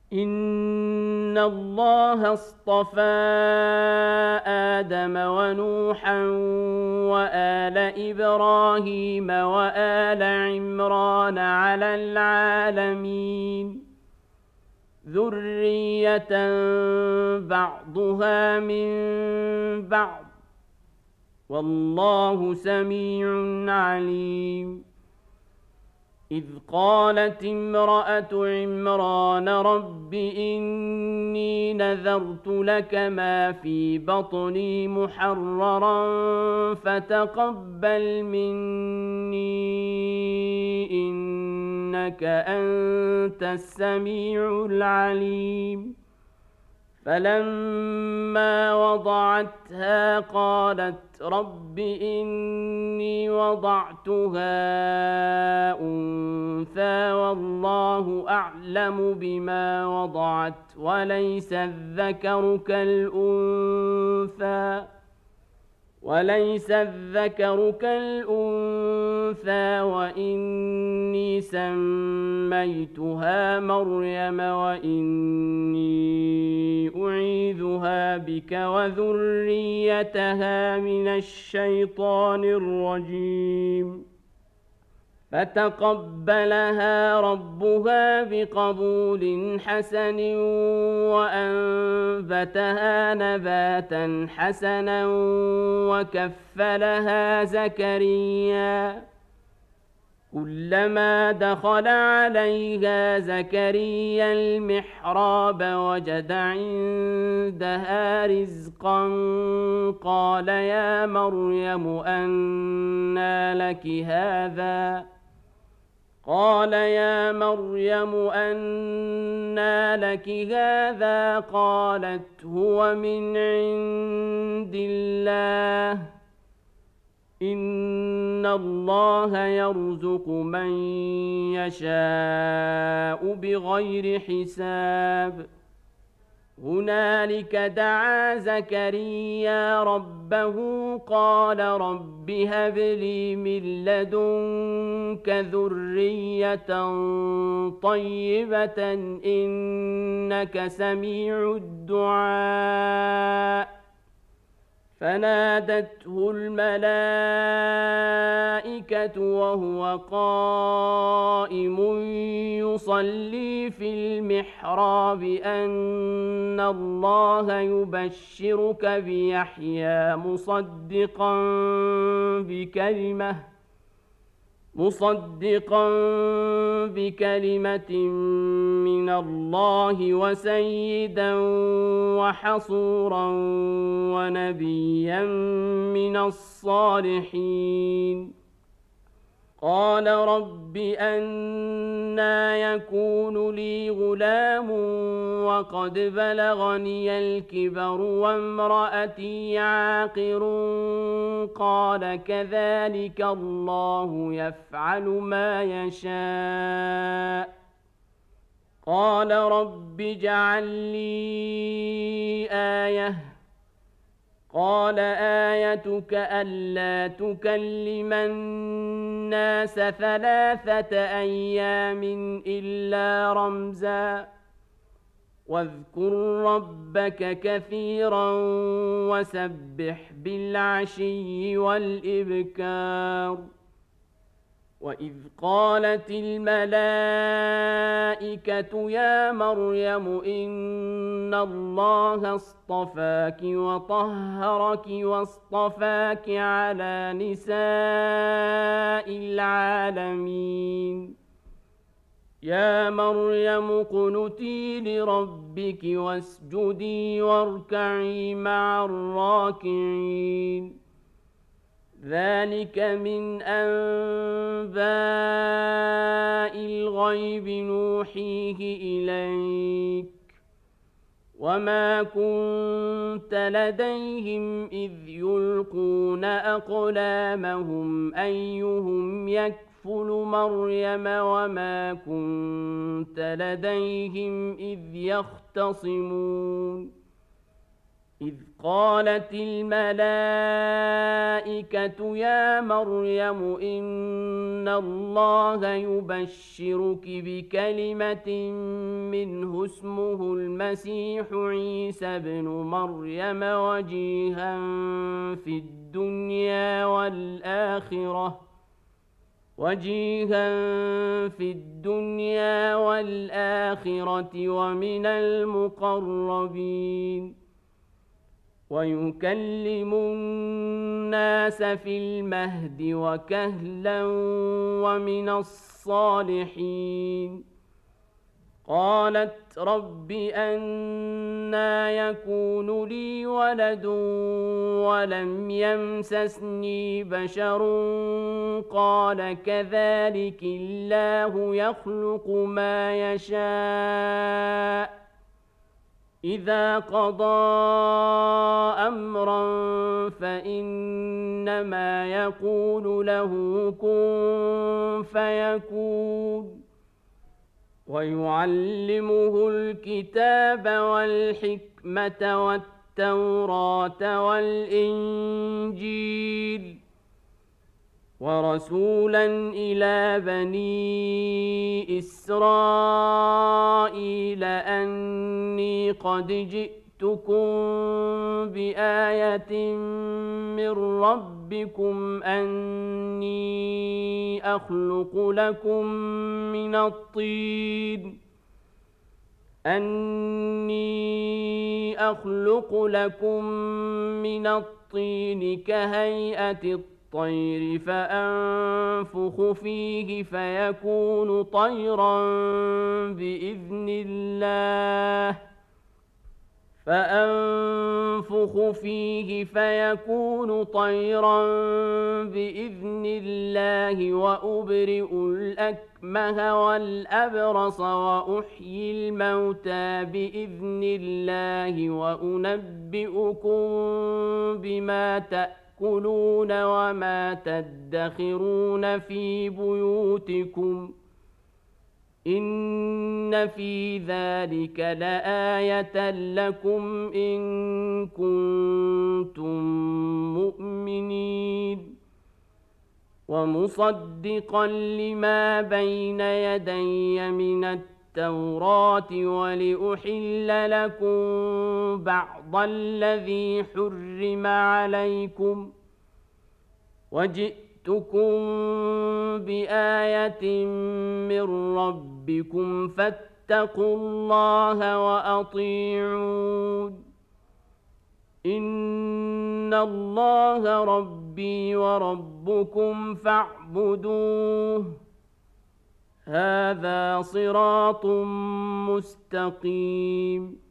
إن الله اصطفى آدم ونوحا وآل إبراهيم وآل عمران على العالمين ذرية بعضها من بعض والله سميع عليم. إذ قالت امرأة عمران رب إني نذرت لك ما في بطني محررا فتقبل مني إنك أنت السميع العليم. فلما وضعتها قالت رب إني وضعتها أنثى والله أعلم بما وضعت وليس الذكر كالأنثى وإني سميتها مريم وإني أعيذها بك وذريتها من الشيطان الرجيم. فتقبلها ربها بقبول حسن وأنبتها نباتا حسنا وكفلها زكريا. كلما دخل عليها زكريا المحراب وجد عندها رزقا قال يا مريم أنى لك هذا قالت هو من عند الله إن الله يرزق من يشاء بغير حساب. هنالك دعا زكريا ربه قال رب هب لي من لدنك ذرية طيبة إنك سميع الدعاء. فنادته الملائكة وهو قائم يصلي في المحراب أن الله يبشرك بيحيى مصدقا بكلمة من الله وسيدا وحصورا ونبيا من الصالحين. قال رب أنى يكون لي غلام وقد بلغني الكبر وامرأتي عاقر قال كذلك الله يفعل ما يشاء. قال رب اجعل لي آية قال آيتك ألا تكلم الناس 3 أيام إلا رمزا واذكر ربك كثيرا وسبح بالعشي والإبكار. وإذ قالت الملائكة يا مريم إن الله اصطفاك وطهرك واصطفاك على نساء العالمين. يا مريم اقنتي لربك واسجدي واركعي مع الراكعين. ذلك من أنباء الغيب نوحيه إليك وما كنت لديهم إذ يلقون أقلامهم أيهم يكفل مريم وما كنت لديهم إذ يختصمون. إذ قالت الملائكة يا مريم إن الله يبشرك بكلمة منه اسمه المسيح عيسى ابن مريم وجيها في الدنيا والآخرة ومن المقربين ويكلم الناس في المهد وكهلا ومن الصالحين قالت رب أنى يكون لي ولد ولم يمسسني بشر قال كذلك الله يخلق ما يشاء إذا قضى أمرا فإنما يقول له كن فيكون ويعلمه الكتاب والحكمة والتوراة والإنجيل ورسولا إلى بني إسرائيل أني قد جئتكم بآية من ربكم أني أخلق لكم من الطين كهيئة الطير فأنفخ فيه فيكون طيرا بإذن الله وأبرئ الأكمه والأبرص وأحيي الموتى بإذن الله وأنبئكم بما تأكلون وما تدخرون في بيوتكم إن في ذلك لآية لكم إن كنتم مؤمنين ومصدقا لما بين يدي من التوراة ولأحل لكم بعض الذي حرم عليكم وجئتكم بآية من ربكم فاتقوا الله وأطيعون إن الله ربي وربكم فاعبدوه هذا صراط مستقيم